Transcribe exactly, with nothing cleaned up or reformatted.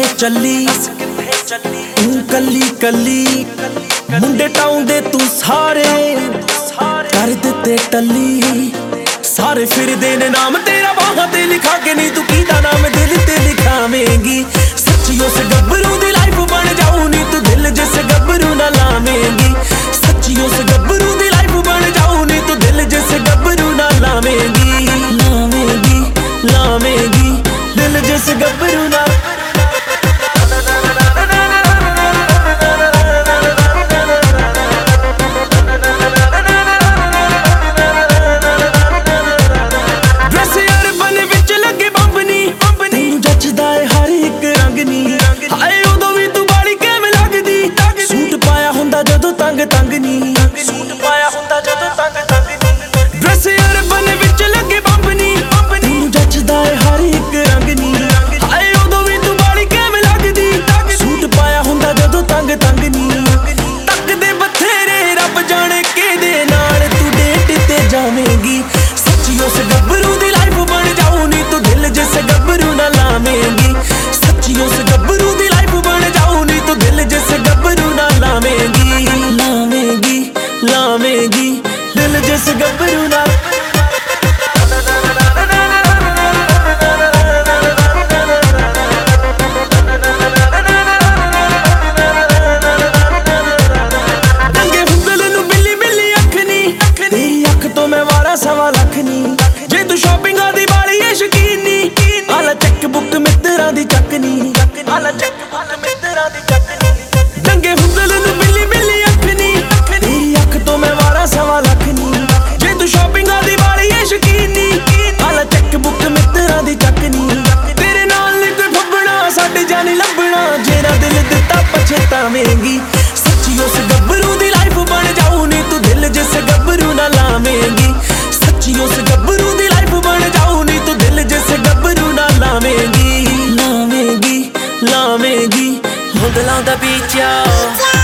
ਚੱਲੀ ਤੂੰ ਕੱਲੀ ਕੱਲੀ ਮੁੰਡੇ ਟਾਉਂਦੇ ਤੂੰ ਸਾਰੇ ਕਰ ਦਿੱਤੇ ਟੱਲੀ ਸਾਰੇ ਫਿਰਦੇ ਨੇ ਨਾਮ ਤੇਰਾ ਬਾਹਾਂ ਤੇ ਲਿਖਾ ਕੇ ਨਹੀਂ ਤੂੰ ਕਿਹਦਾ ਨਾਮ ਦਿਲ ਤੇ ਲਿਖਾਵੇਂਗੀ ਸੱਚੀ ਉਸ ਗੱਭਰੂ ਦੀ ਲਾਈਫ ਬਣ ਜਾਊ ਨੀ ਤੂੰ ਦਿਲ ਜਿਸ ਗੱਭਰੂ ਨਾਲ ਲਾਵੇਂਗੀ ਸੱਚੀ ਉਸ ਗੱਭਰੂ ਦੀ ਲਾਈਫ ਬਣ ਜਾਊ ਨੀ ਤੂੰ ਦਿਲ ਜਿਸ ਗੱਭਰੂ ਨਾਲ ਲਾਵੇਂਗੀ ਲਾਵੇਂਗੀ ਲਾਵੇਂਗੀ ਦਿਲ ਜਿਸ ਗੱਭਰੂ ਨਾਲ ਤੰਗ ਤੰਗ ਨੀ ਸੂਟ ਪਾਇਆ ਹੁੰਦਾ ਜਦੋਂ ਤੰਗ ਤੰਗ ਨੀ ਡਰੈਸ ਯਾਰ ਬਨੇ ਵਿੱਚ ਲੱਗੇ ਬੰਬ ਨੀ ਤੈਨੂੰ ਜੱਚਦਾ ਏ ਹਰ ਇੱਕ ਰੰਗ ਨੀ ਹਾਏ ਉਦੋਂ ਵੀ ਤੂੰ ਬਾਲੀ ਕਿਵੇਂ ਲੱਗਦੀ ਸੂਟ ਪਾਇਆ ਹੁੰਦਾ ਜਦੋਂ ਤੰਗ ਤੰਗ ਨੀ ਤੱਕਦੇ ਬਥੇਰੇ ਰੱਬ ਜਾਣੇ ਕਿਹਦੇ ਨਾਲ ਤੂੰ ਡੇਟ ਤੇ ਜਾਵੇਂਗੀ ਸੱਚੀ ਉਸ ਗੱਭਰੂ ਦੀ ਲਾਈਫ ਬਣ ਜਾਊ ਨੀ ਤੂੰ ਦਿਲ ਜਿਸ ਗੱਭਰੂ ਨਾਲ ਲਾਵੇਂਗੀ ਸੱਚੀ ਉਸ ਗੱਭਰੂ ਦੀ ਲਾਈਫ ਬਣ ਜਾਊ ਨੀ ਤੂੰ ਦਿਲ ਜਿਸ ਗੱਭਰੂ ਨਾਲ ਲਾਵੇਂਗੀ ਲਾਵੇਂਗੀ ਲਾਵੇਂਗੀ ਦਿਲ ਜਿਸ ਗੱਭਰੂ ਨਾਲ ਡੰਗੇ ਹੁੰਦਲ ਨੂੰ ਬਿੱਲੀ ਬਿੱਲੀ ਅੱਖ ਨੀ ਤੇਰੀ ਅੱਖ ਤੋਂ ਮੈਂ ਵਾਰਾ ਸਵਾ ਲੱਖ ਨੀ ਜੇ ਤੂੰ ਸ਼ਾਪਿੰਗਾਂ ਦੀ ਬਾਲੀ ਏ ਸ਼ਕੀਨੀ ਆਲਾ ਚੈੱਕ ਬੁੱਕ ਮਿੱਤਰਾਂ ਦੀ ਚੱਕਨੀ ਆਲਾ ਚੈੱਕ ਬੁੱਕ ਮਿੱਤਰਾਂ ਦੀ ਚੱਕਨੀ ਡੰਗੇ ਹੁੰਦਲ ਨੂੰ ਬਿੱਲੀ ਬਿੱਲੀ ਅੱਖ ਨੀ ਤੇਰੀ ਅੱਖ ਤੋਂ ਮੈਂ ਵਾਰਾ ਸਵਾ ਲੱਖ ਨੀ ਜੇ ਤੂੰ ਸ਼ਾਪਿੰਗਾਂ ਦੀ ਬਾਲੀ ਏ ਸ਼ਕੀਨੀ ਆਲਾ ਚੈੱਕ ਬੁੱਕ ਮਿੱਤਰਾਂ ਦੀ ਚੱਕਨੀ ਤੇਰੇ ਨਾਲ ਨੀ ਕੋਈ ਫੱਬਣਾ ਸਾਡੇ ਜਾਨੀ ਲੱਭਣਾ ਜਿਹੜਾ ਦਿਲ ਦਿੱਤਾ ਪਛਤਾਵੇਂਗੀ ਸੱਚੀ ਉਸ ਗੱਭਰੂ ਦੀ ਲਾਈਫ ਬਣ ਜਾਊ ਨੀ ਤੂੰ ਦਿਲ ਜਿਸ ਗੱਭਰੂ ਨਾਲ ਲਾਵੇਂਗੀ ਸੱਚੀ ਉਸ ਗੱਭਰੂ ਦੀ ਲਾਈਫ ਬਣ ਜਾਊ ਨੀ ਤੂੰ ਦਿਲ ਜਿਸ ਗੱਭਰੂ ਨਾਲ ਲਾਵੇਂਗੀ ਲਾਵੇਂਗੀ ਲਾਵੇਂਗੀ ਮੁੰਡਲਾਂ ਦਾ ਬੀਚਾ